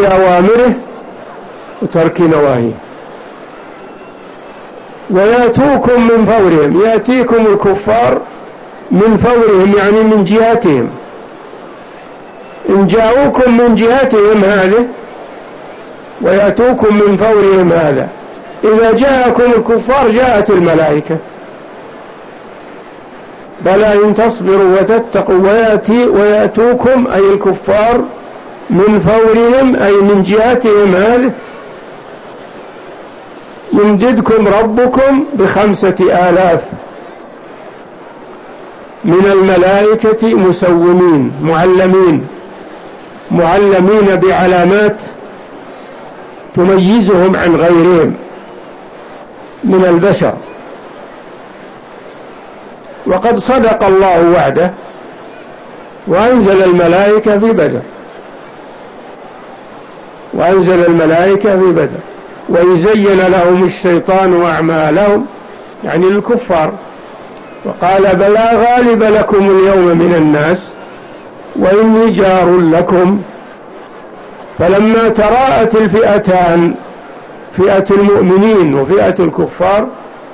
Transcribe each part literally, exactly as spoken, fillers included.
أوامره وترك نواهيه. ويأتوكم من فورهم، يأتيكم الكفار من فورهم يعني من جهتهم، إن جاءوكم من جهتهم هذه ويأتوكم من فورهم هذا. إذا جاءكم الكفار جاءت الملائكة. بلى إن تصبروا وتتقوا ويأتي ويأتوكم أي الكفار من فورهم أي من جهتهم هذه يمددكم ربكم بخمسة آلاف من الملائكة مسومين معلمين معلمين بعلامات تميزهم عن غيرهم من البشر. وقد صدق الله وعده وأنزل الملائكة في بدر وأنزل الملائكة في بدر ويزين لهم الشيطان أعمالهم يعني الكفار، وقال بلى غالب لكم اليوم من الناس وإني جار لكم. فلما تراءت الفئتان فئة المؤمنين وفئة الكفار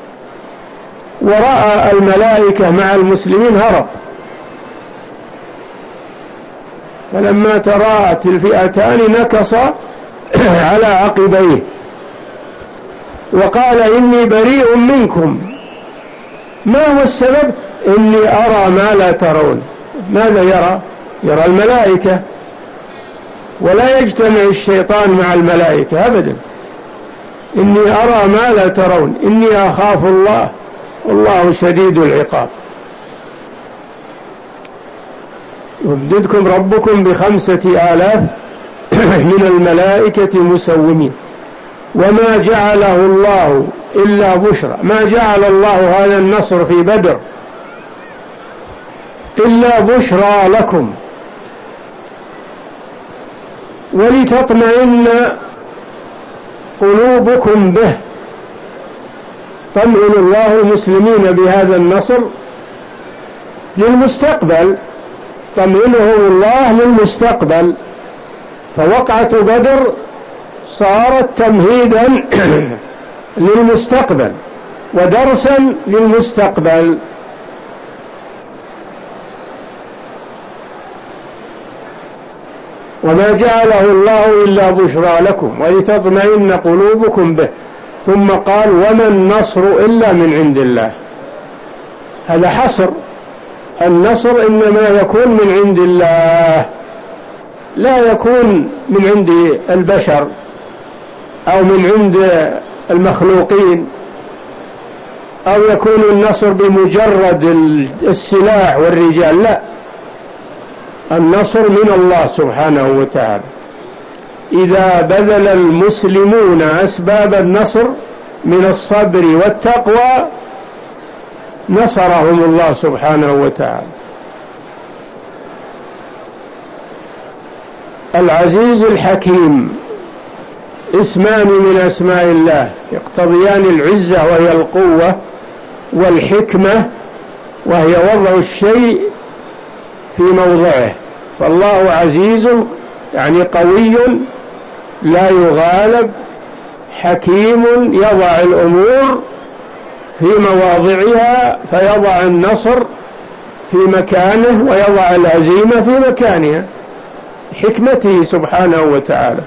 ورأى الملائكة مع المسلمين هرب. فلما تراءت الفئتان نكص على عقبيه وقال إني بريء منكم. ما هو السبب؟ إني أرى ما لا ترون. ماذا يرى؟ يرى الملائكة، ولا يجتمع الشيطان مع الملائكة أبدا. إني أرى ما لا ترون إني أخاف الله والله شديد العقاب. يمددكم ربكم بخمسة آلاف من الملائكة مسومين. وما جعله الله إلا بشرى، ما جعل الله هذا النصر في بدر إلا بشرى لكم ولتطمئن قلوبكم به. طمئن الله المسلمين بهذا النصر للمستقبل، طمئنهم الله للمستقبل. فوقعة بدر صارت تمهيدا للمستقبل ودرسا للمستقبل. وما جعله الله إلا بشرى لكم ولتطمئن قلوبكم به. ثم قال وما النصر إلا من عند الله. هذا حصر، النصر إنما يكون من عند الله لا يكون من عند البشر أو من عند المخلوقين، أو يكون النصر بمجرد السلاح والرجال، لا، النصر من الله سبحانه وتعالى. إذا بذل المسلمون أسباب النصر من الصبر والتقوى نصرهم الله سبحانه وتعالى. العزيز الحكيم اسمان من أسماء الله يقتضيان العزة وهي القوة، والحكمة وهي وضع الشيء في موضعه. فالله عزيز يعني قوي لا يغالب، حكيم يضع الأمور في مواضعها، فيضع النصر في مكانه ويضع الهزيمة في مكانها، حكمته سبحانه وتعالى.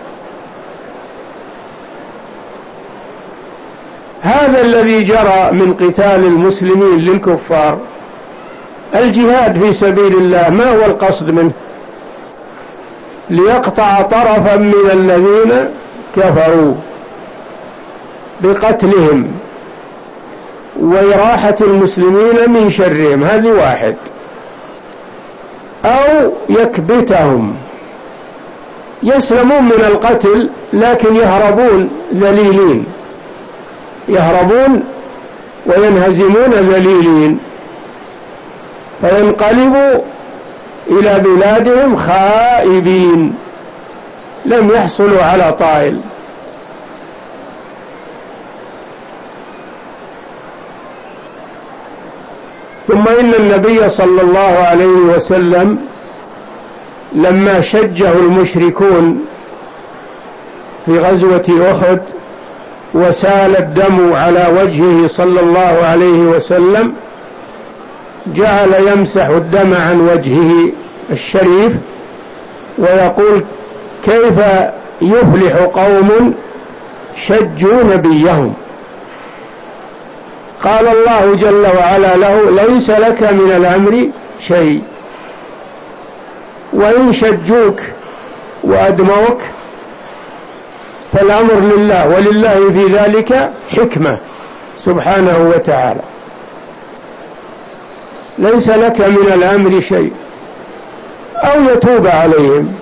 هذا الذي جرى من قتال المسلمين للكفار الجهاد في سبيل الله، ما هو القصد منه؟ ليقطع طرفا من الذين كفروا بقتلهم وإراحة المسلمين من شرهم، هذه واحد، أو يكبتهم يسلمون من القتل لكن يهربون ذليلين، يهربون وينهزمون ذليلين، فينقلبوا إلى بلادهم خائبين لم يحصلوا على طائل. ثم إن النبي صلى الله عليه وسلم لما شجه المشركون في غزوة أحد وسال الدم على وجهه صلى الله عليه وسلم، جعل يمسح الدم عن وجهه الشريف ويقول: كيف يفلح قوم شجوا نبيهم؟ قال الله جل وعلا له: ليس لك من الأمر شيء، وإن شجوك وأدموك فالأمر لله، ولله في ذلك حكمة سبحانه وتعالى. ليس لك من الأمر شيء، أو يتوب عليهم.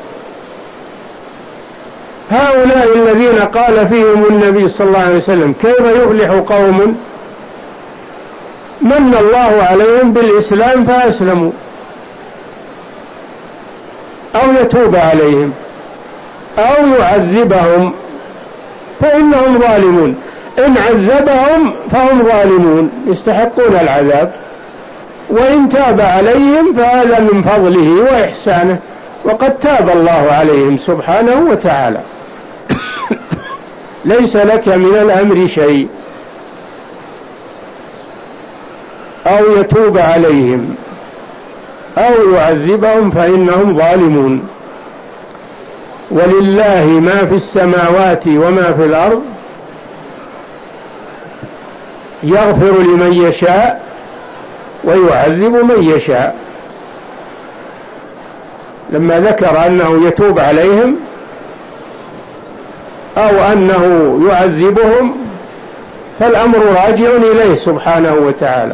هؤلاء الذين قال فيهم النبي صلى الله عليه وسلم: كيف يفلح قوم من الله عليهم بالإسلام فأسلموا، أو يتوب عليهم أو يعذبهم فإنهم ظالمون. إن عذبهم فهم ظالمون يستحقون العذاب، وإن تاب عليهم فهذا من فضله وإحسانه، وقد تاب الله عليهم سبحانه وتعالى. ليس لك من الأمر شيء، أو يتوب عليهم أو يعذبهم فإنهم ظالمون. ولله ما في السماوات وما في الأرض، يغفر لمن يشاء ويعذب من يشاء. لما ذكر أنه يتوب عليهم أو أنه يعذبهم فالأمر راجع إليه سبحانه وتعالى.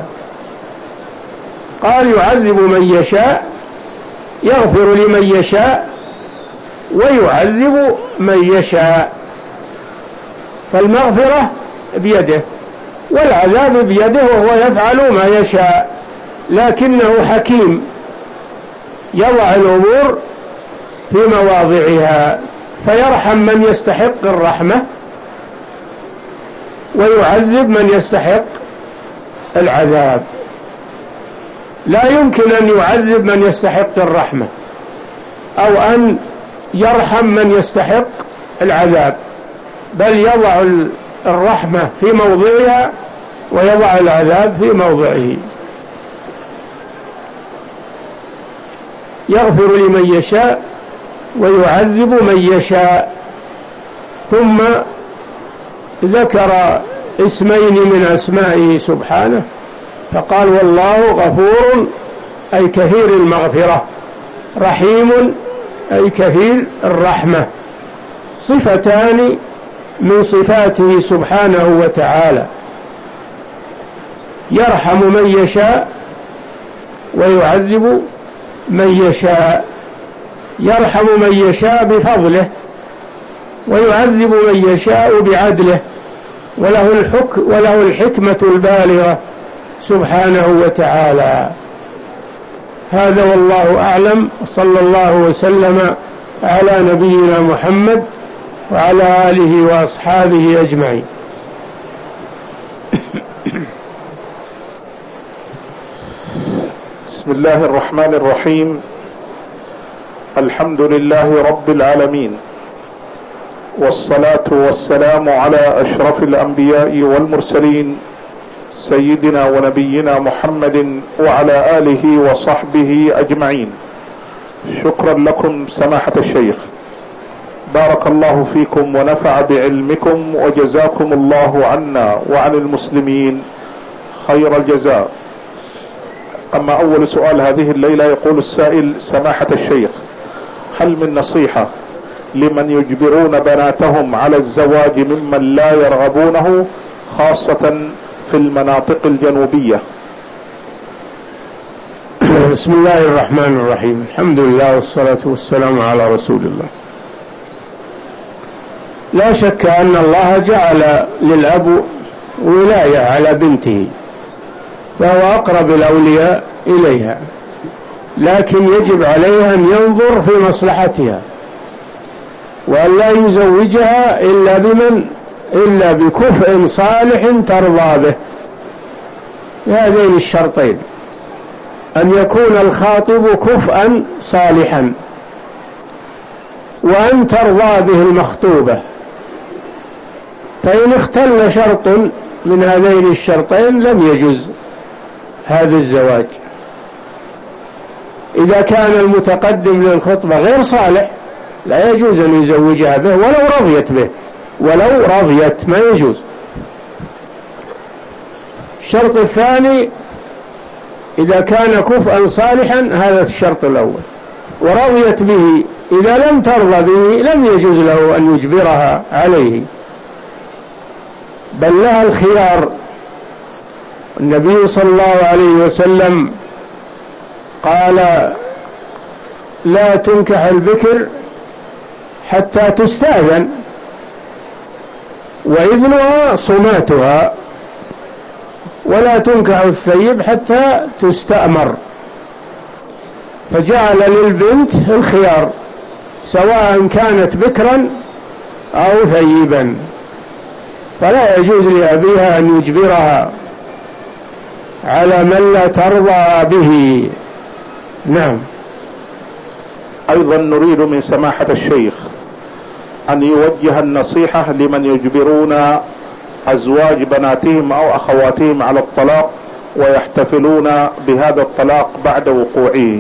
قال: يعذب من يشاء، يغفر لمن يشاء، ويعذب من يشاء. فالمغفرة بيده والعذاب بيده، وهو يفعل ما يشاء، لكنه حكيم يضع الأمور في مواضعها، فيرحم من يستحق الرحمة ويعذب من يستحق العذاب. لا يمكن أن يعذب من يستحق الرحمة أو أن يرحم من يستحق العذاب، بل يضع الرحمة في موضعها ويضع العذاب في موضعه. يغفر لمن يشاء ويعذب من يشاء. ثم ذكر اسمين من أسمائه سبحانه فقال: والله غفور أي كثير المغفرة، رحيم أي كثير الرحمة، صفتان من صفاته سبحانه وتعالى. يرحم من يشاء ويعذب من يشاء. يرحم من يشاء بفضله، ويعذب من يشاء بعدله، وله الحكم وله الحكمة البالغة سبحانه وتعالى. هذا والله أعلم، صلى الله وسلم على نبينا محمد وعلى آله وأصحابه أجمعين. بسم الله الرحمن الرحيم. الحمد لله رب العالمين، والصلاة والسلام على أشرف الأنبياء والمرسلين سيدنا ونبينا محمد وعلى آله وصحبه أجمعين. شكرا لكم سماحة الشيخ، بارك الله فيكم ونفع بعلمكم، وجزاكم الله عنا وعن المسلمين خير الجزاء. أما أول سؤال هذه الليلة، يقول السائل: سماحة الشيخ، هل من نصيحة لمن يجبرون بناتهم على الزواج ممن لا يرغبونه، خاصة في المناطق الجنوبية؟ بسم الله الرحمن الرحيم. الحمد لله والصلاة والسلام على رسول الله. لا شك أن الله جعل للأب ولاية على بنته، فهو أقرب الأولياء إليها، لكن يجب عليها أن ينظر في مصلحتها، وأن لا يزوجها إلا بمن إلا بكفء صالح ترضى به، بهذين الشرطين: أن يكون الخاطب كفءا صالحا، وأن ترضى به المخطوبة فإن اختل شرط من هذين الشرطين لم يجوز هذا الزواج. إذا كان المتقدم للخطبة غير صالح لا يجوز أن يزوجها به ولو رضيت به، ولو رضيت ما يجوز. الشرط الثاني إذا كان كفءا صالحا، هذا الشرط الأول، ورضيت به. إذا لم ترضى به لم يجوز له أن يجبرها عليه، بل لها الخيار. النبي صلى الله عليه وسلم قال: لا تنكح البكر حتى تستأذن، وإذنها صماتها، ولا تنكح الثيب حتى تستأمر. فجعل للبنت الخيار سواء كانت بكرا أو ثيبا، فلا يجوز لأبيها أن يجبرها على من لا ترضى به. نعم. أيضا نريد من سماحة الشيخ أن يوجه النصيحة لمن يجبرون أزواج بناتهم أو أخواتهم على الطلاق ويحتفلون بهذا الطلاق بعد وقوعه.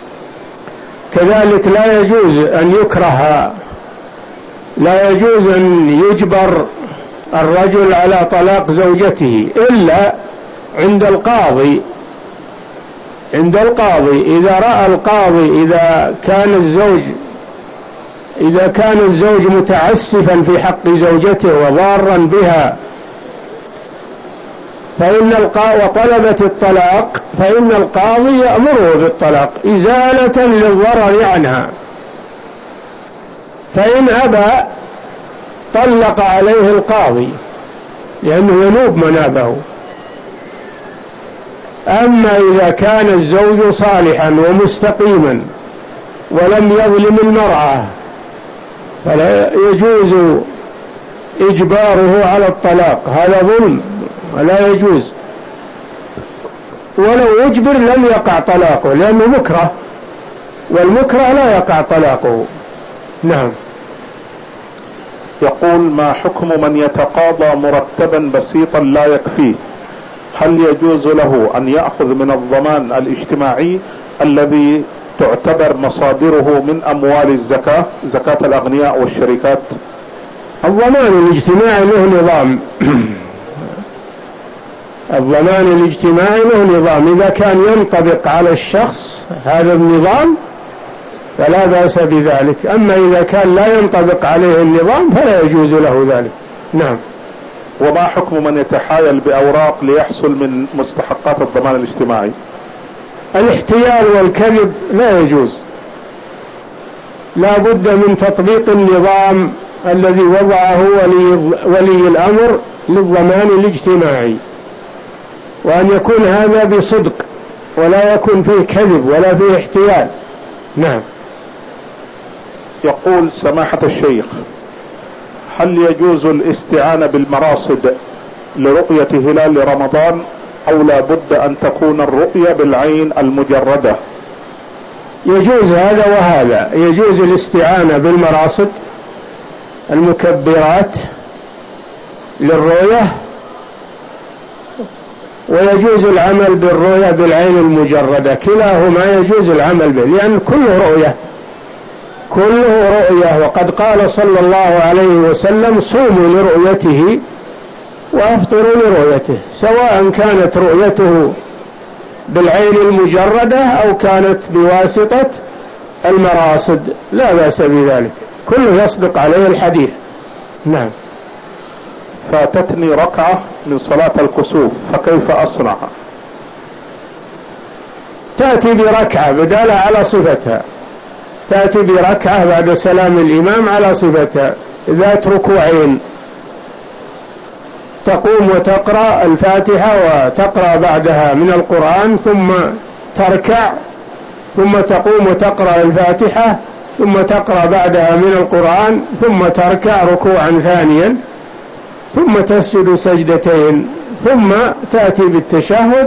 كذلك لا يجوز أن يكره، لا يجوز أن يجبر الرجل على طلاق زوجته إلا عند القاضي. عند القاضي إذا رأى القاضي إذا كان الزوج إذا كان الزوج متعسفا في حق زوجته وضارا بها فإن القاضي وطلبت الطلاق فإن القاضي يأمره بالطلاق إزالة للضرر عنها، فإن أبى طلق عليه القاضي لأنه ينوب منابه. أما إذا كان الزوج صالحا ومستقيما ولم يظلم المرأة فلا يجوز إجباره على الطلاق، هذا ظلم ولا يجوز. ولو أجبر لم يقع طلاقه لأنه مكره، والمكره لا يقع طلاقه. نعم. يقول: ما حكم من يتقاضى مرتبا بسيطا لا يكفيه؟ هل يجوز له أن يأخذ من الضمان الاجتماعي الذي تعتبر مصادره من أموال الزكاة، زكاة الأغنياء والشركات؟ الضمان الاجتماعي له نظام. الضمان الاجتماعي له نظام، إذا كان ينطبق على الشخص هذا النظام فلا بأس بذلك، أما إذا كان لا ينطبق عليه النظام فلا يجوز له ذلك. نعم. وما حكم من يتحايل بأوراق ليحصل من مستحقات الضمان الاجتماعي؟ الاحتيال والكذب لا يجوز، لا بد من تطبيق النظام الذي وضعه ولي, ولي الأمر للضمان الاجتماعي، وأن يكون هذا بصدق ولا يكون فيه كذب ولا فيه احتيال. نعم. يقول سماحة الشيخ: هل يجوز الاستعانة بالمراصد لرؤية هلال رمضان أو لا بد أن تكون الرؤية بالعين المجردة؟ يجوز هذا وهذا، يجوز الاستعانة بالمراصد المكبرات للرؤية، ويجوز العمل بالرؤية بالعين المجردة، كلاهما يجوز العمل به لأن كله رؤية، كله رؤية. وقد قال صلى الله عليه وسلم: صوموا لرؤيته وافطروا لرؤيته، سواء كانت رؤيته بالعين المجردة أو كانت بواسطة المراصد لا بأس بذلك، كله يصدق عليه الحديث. نعم. فاتتني ركعة من صلاة الكسوف فكيف أصنع؟ تأتي بركعة بدالة على صفتها، تأتي بركعة بعد سلام الإمام على صفتها ذات ركوعين، تقوم وتقرأ الفاتحة وتقرأ بعدها من القرآن، ثم تركع، ثم تقوم وتقرأ الفاتحة، ثم تقرأ بعدها من القرآن، ثم تركع ركوعا ثانيا، ثم تسجد سجدتين، ثم تأتي بالتشهد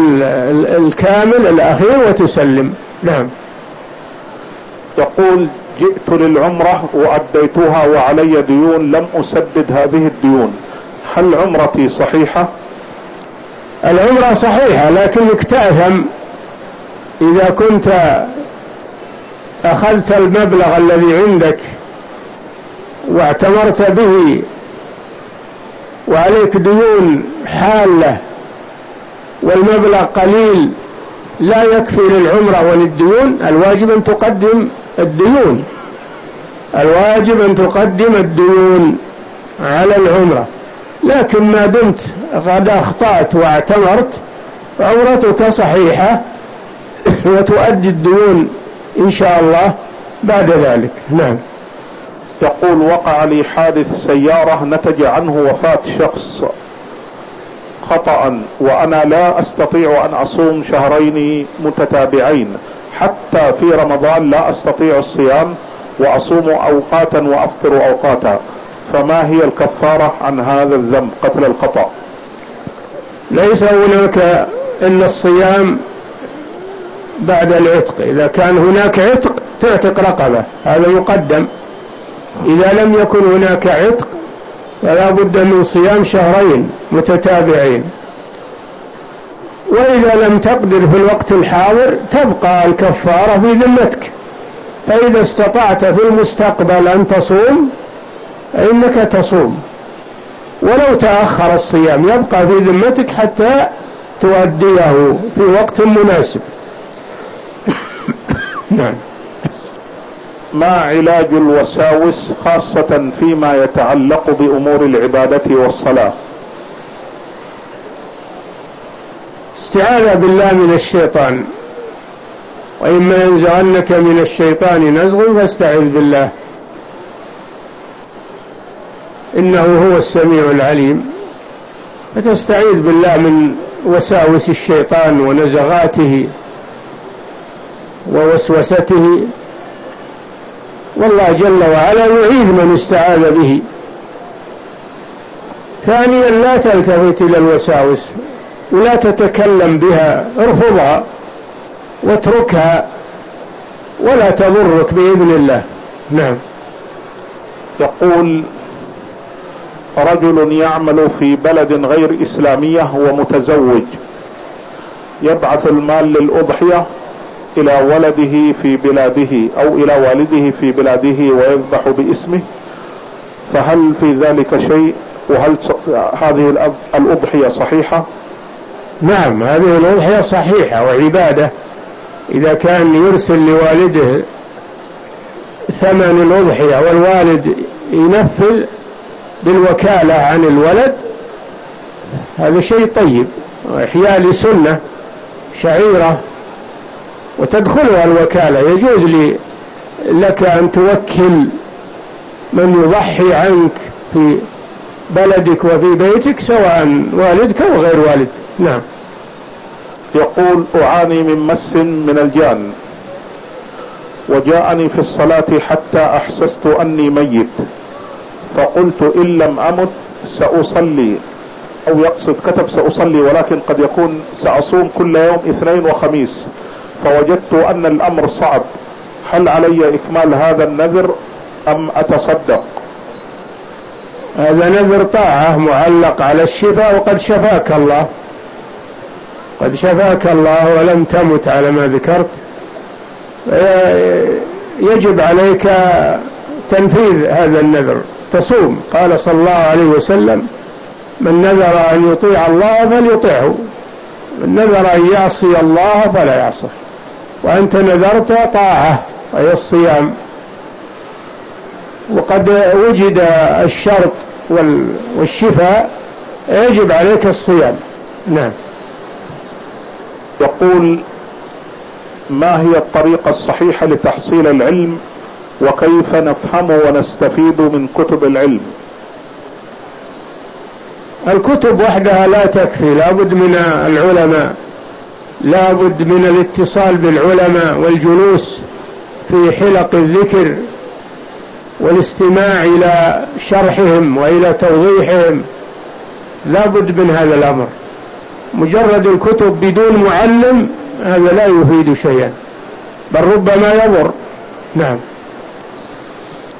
الكامل الأخير وتسلم. نعم. يقول: جئت للعمرة وأديتها وعلي ديون لم أسدد هذه الديون، هل عمرتي صحيحة؟ العمرة صحيحة، لكنك تأثم إذا كنت أخذت المبلغ الذي عندك واعتمرت به وعليك ديون حالة والمبلغ قليل لا يكفي للعمرة وللديون. الواجب أن تقدم الديون، الواجب أن تقدم الديون على العمرة. لكن ما دمت قد أخطأت واعتمرت عمرتك صحيحة وتؤدي الديون إن شاء الله بعد ذلك. نعم. يقول وقع لي حادث سيارة نتج عنه وفاة شخص خطأ، وأنا لا أستطيع أن أصوم شهرين متتابعين، حتى في رمضان لا أستطيع الصيام وأصوم أوقاتا وأفطر أوقاتا، فما هي الكفارة عن هذا الذنب قتل الخطأ؟ ليس هناك إلا الصيام بعد العتق. إذا كان هناك عتق تعتق رقبة، هذا يقدم. إذا لم يكن هناك عتق فلا بد من صيام شهرين متتابعين. وإذا لم تقدر في الوقت الحاضر تبقى الكفارة في ذمتك، فإذا استطعت في المستقبل أن تصوم فإنك تصوم، ولو تأخر الصيام يبقى في ذمتك حتى تؤديه في وقت مناسب. نعم. ما علاج الوساوس خاصة فيما يتعلق بأمور العبادة والصلاة؟ استعاذة بالله من الشيطان، وإما ينزغنك من الشيطان نزغ فاستعذ بالله إنه هو السميع العليم. فتستعيذ بالله من وساوس الشيطان ونزغاته ووسوسته، والله جل وعلا يعيذ من استعاذ به. ثانيا لا تلتفت إلى الوساوس ولا تتكلم بها، ارفضها واتركها ولا تضرك بإذن الله. نعم. يقول رجل يعمل في بلد غير إسلامية ومتزوج، يبعث المال للأضحية إلى ولده في بلاده أو إلى والده في بلاده ويذبح باسمه، فهل في ذلك شيء؟ وهل هذه الأضحية صحيحة؟ نعم، هذه الأضحية صحيحة وعبادة. إذا كان يرسل لوالده ثمن الأضحية والوالد ينفذ بالوكالة عن الولد هذا شيء طيب، إحياء لسنة شعيرة وتدخلها الوكالة. يجوز لي لك أن توكل من يضحي عنك في بلدك وفي بيتك سواء والدك أو غير والدك. نعم. يقول أعاني من مس من الجان وجاءني في الصلاة حتى أحسست أني ميت، فقلت إن لم أمت سأصلي، أو يقصد كتب سأصلي ولكن قد يكون سأصوم كل يوم اثنين وخميس، فوجدت أن الأمر صعب، هل علي إكمال هذا النذر أم أتصدق؟ هذا نذر طاعة معلق على الشفاء، وقد شفاك الله، قد شفاك الله ولم تمت على ما ذكرت. يجب عليك تنفيذ هذا النذر، تصوم. قال صلى الله عليه وسلم من نذر أن يطيع الله فليطيعه، من نذر أن يعصي الله فلا يعصه. وأنت نذرت طاعة أي الصيام، وقد وجد الشرط والشفاء، يجب عليك الصيام. نعم. يقول ما هي الطريقة الصحيحة لتحصيل العلم وكيف نفهم ونستفيد من كتب العلم؟ الكتب وحدها لا تكفي، لا بد من العلماء، لا بد من الاتصال بالعلماء والجلوس في حلق الذكر والاستماع إلى شرحهم وإلى توضيحهم، لا بد من هذا الأمر. مجرد الكتب بدون معلم هذا لا يفيد شيئا، بل ربما يضر. نعم.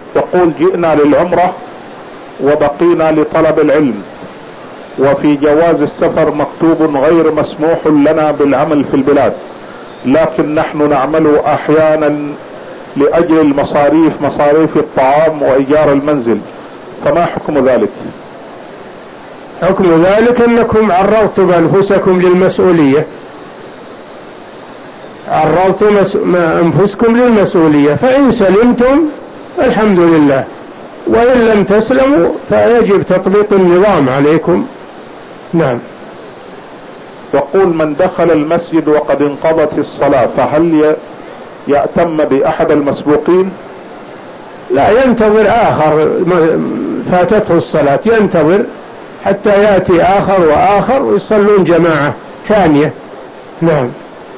يقول جئنا للعمرة وبقينا لطلب العلم، وفي جواز السفر مكتوب غير مسموح لنا بالعمل في البلاد، لكن نحن نعمل احيانا لاجل المصاريف، مصاريف الطعام وايجار المنزل، فما حكم ذلك؟ حكم ذلك انكم عرضتم انفسكم للمسؤولية، عرضتم انفسكم للمسؤولية، فان سلمتم الحمد لله، وان لم تسلموا فيجب تطبيق النظام عليكم. نعم. يقول من دخل المسجد وقد انقضت الصلاة فهل يأتم بأحد المسبوقين؟ لا، ينتظر آخر فاتته الصلاة، ينتظر حتى يأتي آخر وآخر ويصلون جماعة ثانية. نعم.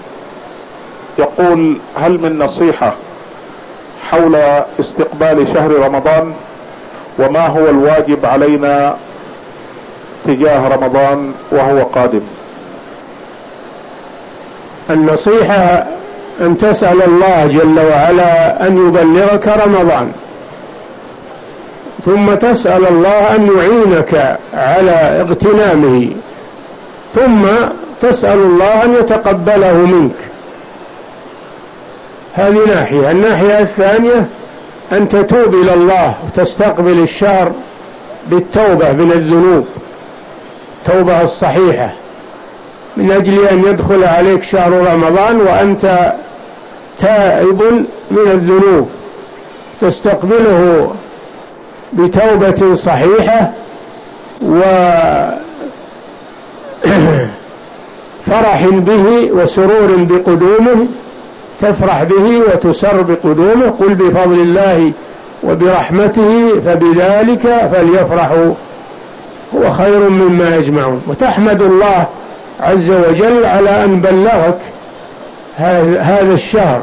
يقول هل من نصيحة حول استقبال شهر رمضان، وما هو الواجب علينا تجاه رمضان وهو قادم؟ النصيحة أن تسأل الله جل وعلا أن يبلغك رمضان، ثم تسأل الله أن يعينك على اغتنامه، ثم تسأل الله أن يتقبله منك. هذه ناحية. الناحية الثانية أن تتوب إلى الله وتستقبل الشهر بالتوبة من الذنوب، توبة الصحيحة، من أجل أن يدخل عليك شهر رمضان وأنت تائب من الذنوب، تستقبله بتوبة صحيحة وفرح به وسرور بقدومه، تفرح به وتسر بقدومه. قل بفضل الله وبرحمته فبذلك فليفرحوا هو خير مما يجمعون، وتحمد الله عز وجل على أن بلغك هذا الشهر،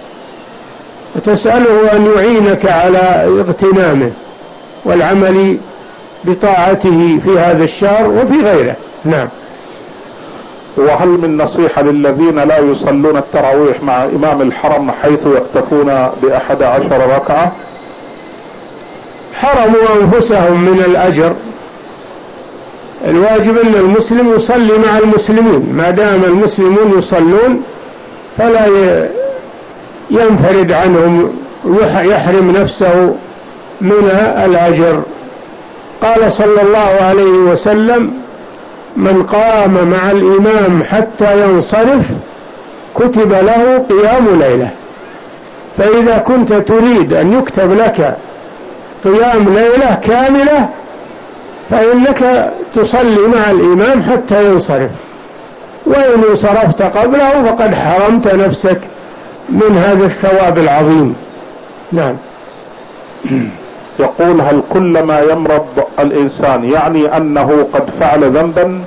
وتسأله أن يعينك على اغتنامه والعمل بطاعته في هذا الشهر وفي غيره. نعم. وهل من نصيحة للذين لا يصلون التراويح مع إمام الحرم حيث يكتفون بأحد عشر ركعة؟ حرموا أنفسهم من الأجر. الواجب أن المسلم يصلي مع المسلمين، ما دام المسلمون يصلون فلا ينفرد عنهم ويحرم نفسه من الأجر. قال صلى الله عليه وسلم: من قام مع الإمام حتى ينصرف كتب له قيام ليلة. فإذا كنت تريد أن يكتب لك قيام ليلة كاملة فإنك تصلي مع الإمام حتى ينصرف، وإن انصرفت قبله فقد حرمت نفسك من هذا الثواب العظيم. نعم. يقول هل كل ما يمرض الإنسان يعني أنه قد فعل ذنبا؟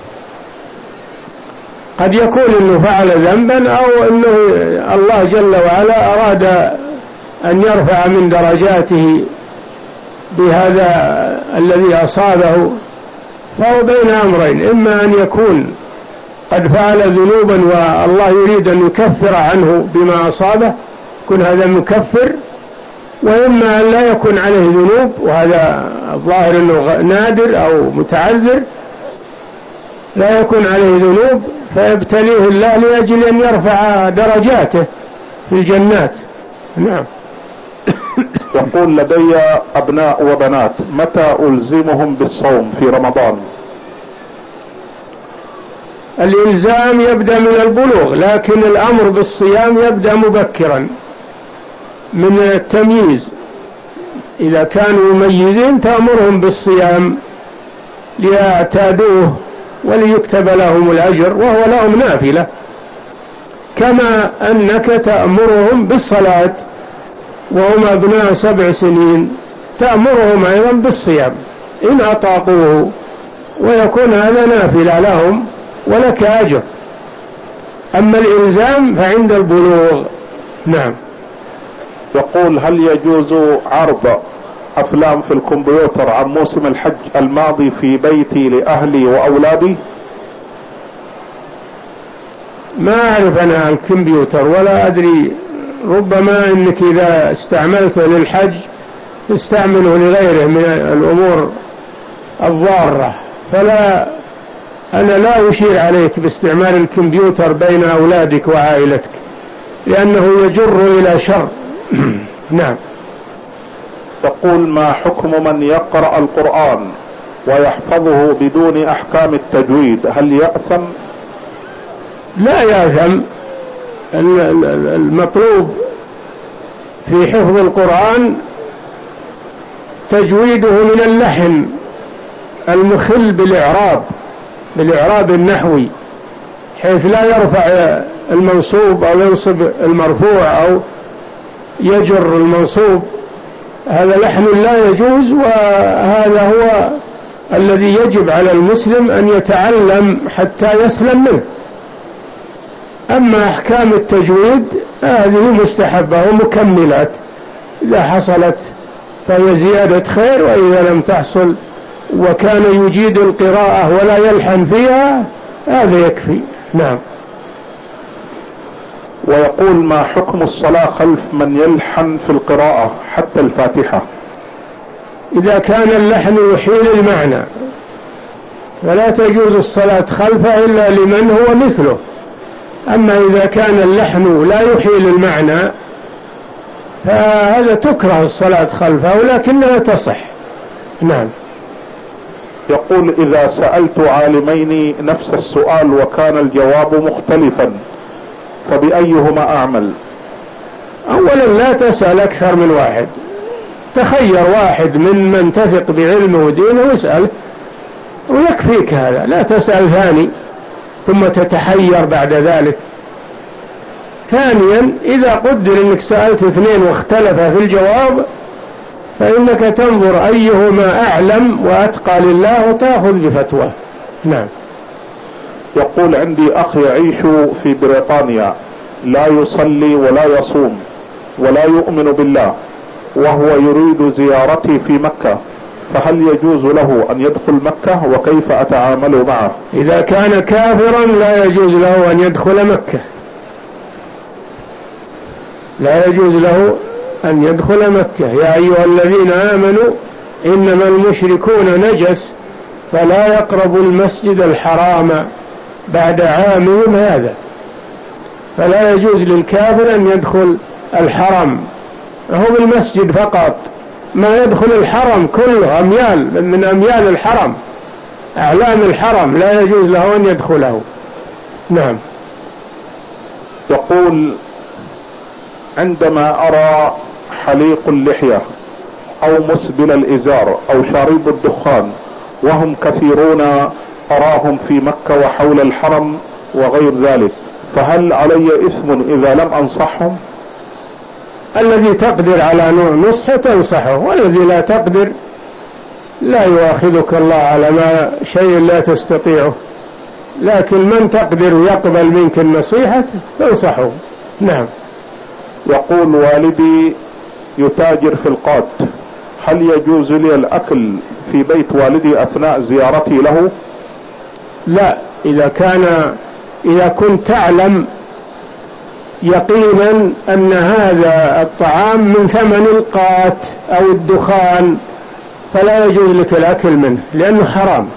قد يكون أنه فعل ذنبا، أو أنه الله جل وعلا أراد أن يرفع من درجاته بهذا الذي أصابه، فهو بين أمرين: إما أن يكون قد فعل ذنوبا والله يريد أن يكفر عنه بما أصابه، يكون هذا مكفر، وإما أن لا يكون عليه ذنوب، وهذا الظاهر أنه نادر أو متعذر، لا يكون عليه ذنوب فيبتليه الله لأجل أن يرفع درجاته في الجنات. نعم. يقول لدي أبناء وبنات، متى ألزمهم بالصوم في رمضان؟ الإلزام يبدأ من البلوغ، لكن الأمر بالصيام يبدأ مبكرا من التمييز. إذا كانوا مميزين تأمرهم بالصيام ليعتادوه وليكتب لهم الأجر، وهو لهم نافلة، كما أنك تأمرهم بالصلاة وهم أبناء سبع سنين، تأمرهم أيضا بالصيام إن أطاقوه، ويكون هذا نافلة لهم ولك أجر. أما الإلزام فعند البلوغ. نعم. يقول هل يجوز عرض أفلام في الكمبيوتر عن موسم الحج الماضي في بيتي لأهلي وأولادي؟ ما أعرف أنا الكمبيوتر ولا أدري، ربما أنك إذا استعملته للحج تستعمله لغيره من الأمور الضارة. فلا أنا لا أشير عليك باستعمال الكمبيوتر بين أولادك وعائلتك، لأنه يجر إلى شر. نعم. تقول: ما حكم من يقرأ القرآن ويحفظه بدون أحكام التجويد، هل يأثم؟ لا يأثم. المطلوب في حفظ القرآن تجويده من اللحن المخل بالإعراب بالإعراب النحوي، حيث لا يرفع المنصوب أو ينصب المرفوع أو يجر المنصوب. هذا لحن لا يجوز، وهذا هو الذي يجب على المسلم أن يتعلم حتى يسلم منه. أما أحكام التجويد هذه مستحبة ومكملات، إذا حصلت فهي زيادة خير، وإذا لم تحصل وكان يجيد القراءة ولا يلحن فيها هذا يكفي. نعم. ويقول: ما حكم الصلاة خلف من يلحن في القراءة حتى الفاتحة؟ إذا كان اللحن يحيل المعنى فلا تجوز الصلاة خلفه إلا لمن هو مثله. أما إذا كان اللحن لا يحيل المعنى فهذا تكره الصلاة خلفه، ولكنها تصح. نعم. يقول: إذا سألت عالمين نفس السؤال وكان الجواب مختلفا فبأيهما أعمل؟ أولا لا تسأل أكثر من واحد، تخير واحد من من تثق بعلمه ودينه واسأله ويكفيك هذا، لا تسأل ثاني ثم تتحير بعد ذلك. ثانيا إذا قدر أنك سألت اثنين واختلف في الجواب فإنك تنظر أيهما أعلم وأتقى لله وتأخذ بفتواه. نعم. يقول: عندي أخ يعيش في بريطانيا لا يصلي ولا يصوم ولا يؤمن بالله، وهو يريد زيارتي في مكة، فهل يجوز له أن يدخل مكة وكيف أتعامل معه؟ إذا كان كافرا لا يجوز له أن يدخل مكة، لا يجوز له أن يدخل مكة. يا أيها الذين آمنوا إنما المشركون نجس فلا يقربوا المسجد الحرام بعد عامهم هذا. فلا يجوز للكافر أن يدخل الحرم، هو بالمسجد فقط، ما يدخل الحرم كله، أميال من أميال الحرم، أعلام الحرم لا يجوز له أن يدخله. نعم. يقول: عندما أرى حليق اللحية أو مسبل الإزار أو شارب الدخان وهم كثيرون أراهم في مكة وحول الحرم وغير ذلك، فهل علي إثم إذا لم أنصحهم؟ الذي تقدر على نصحه تنصحه، والذي لا تقدر لا يؤاخذك الله على ما شيء لا تستطيعه، لكن من تقدر يقبل منك النصيحة تنصحه. نعم. يقول: والدي يتاجر في القات، هل يجوز لي الأكل في بيت والدي أثناء زيارتي له؟ لا، إذا كان إذا كنت تعلم يقينا أن هذا الطعام من ثمن القات أو الدخان فلا يجوز لك الأكل منه لأنه حرام،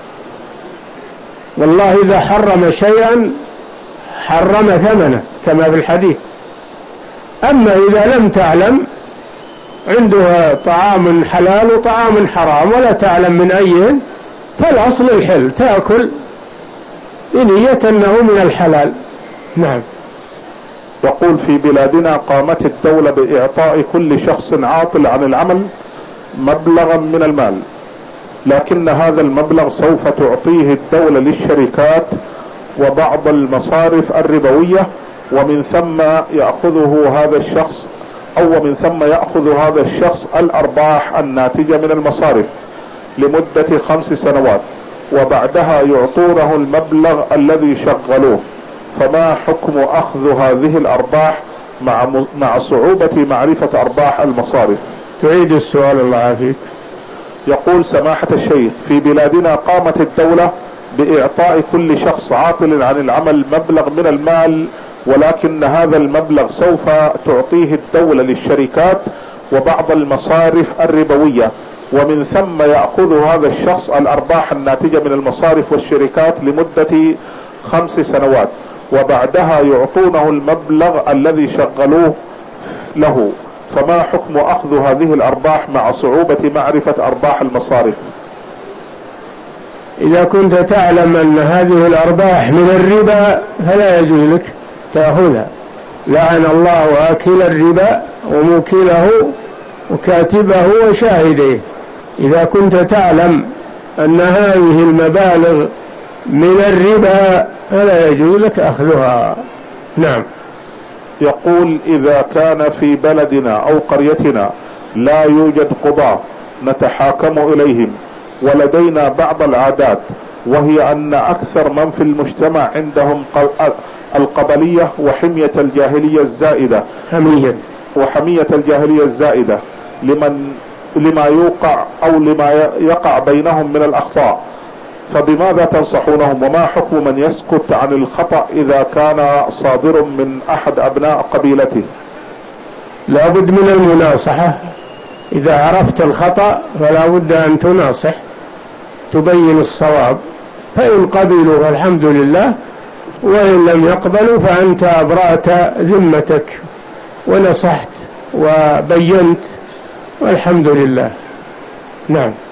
والله إذا حرم شيئا حرم ثمنه كما في الحديث. أما إذا لم تعلم عنده طعام حلال وطعام حرام ولا تعلم من أيه، فالأصل الحل، تأكل بنية أنه من الحلال. نعم. يقول: في بلادنا قامت الدولة بإعطاء كل شخص عاطل عن العمل مبلغا من المال، لكن هذا المبلغ سوف تعطيه الدولة للشركات وبعض المصارف الربوية، ومن ثم يأخذه هذا الشخص أو من ثم يأخذ هذا الشخص الأرباح الناتجة من المصارف لمدة خمس سنوات، وبعدها يعطونه المبلغ الذي شغلوه، فما حكم أخذ هذه الأرباح مع مع صعوبة معرفة أرباح المصارف؟ تعيد السؤال الله عافيك. يقول: سماحة الشيخ، في بلادنا قامت الدولة بإعطاء كل شخص عاطل عن العمل مبلغ من المال، ولكن هذا المبلغ سوف تعطيه الدولة للشركات وبعض المصارف الربوية، ومن ثم يأخذ هذا الشخص الأرباح الناتجة من المصارف والشركات لمدة خمس سنوات، وبعدها يعطونه المبلغ الذي شغلوه له، فما حكم أخذ هذه الأرباح مع صعوبة معرفة أرباح المصارف؟ إذا كنت تعلم أن هذه الأرباح من الربا فلا يجوز لك تأخذها، لعن الله آكل الربا وموكله وكاتبه وشاهديه. إذا كنت تعلم أن هذه المبالغ من الربا فلا يجوز لك أخذها. نعم. يقول: إذا كان في بلدنا أو قريتنا لا يوجد قضاة نتحاكم إليهم، ولدينا بعض العادات، وهي أن أكثر من في المجتمع عندهم القبلية وحمية الجاهلية الزائدة حمية وحمية الجاهلية الزائدة لمن لما يوقع أو لما يقع بينهم من الأخطاء، فبماذا تنصحونهم؟ وما حكم من يسكت عن الخطأ إذا كان صادر من أحد أبناء قبيلته؟ لا بد من المناصحة. إذا عرفت الخطأ فلا بد أن تناصح، تبين الصواب، فإن قبلوا فالحمد لله، وإن لم يقبلوا فأنت أبرأت ذمتك ونصحت وبينت، والحمد لله. نعم.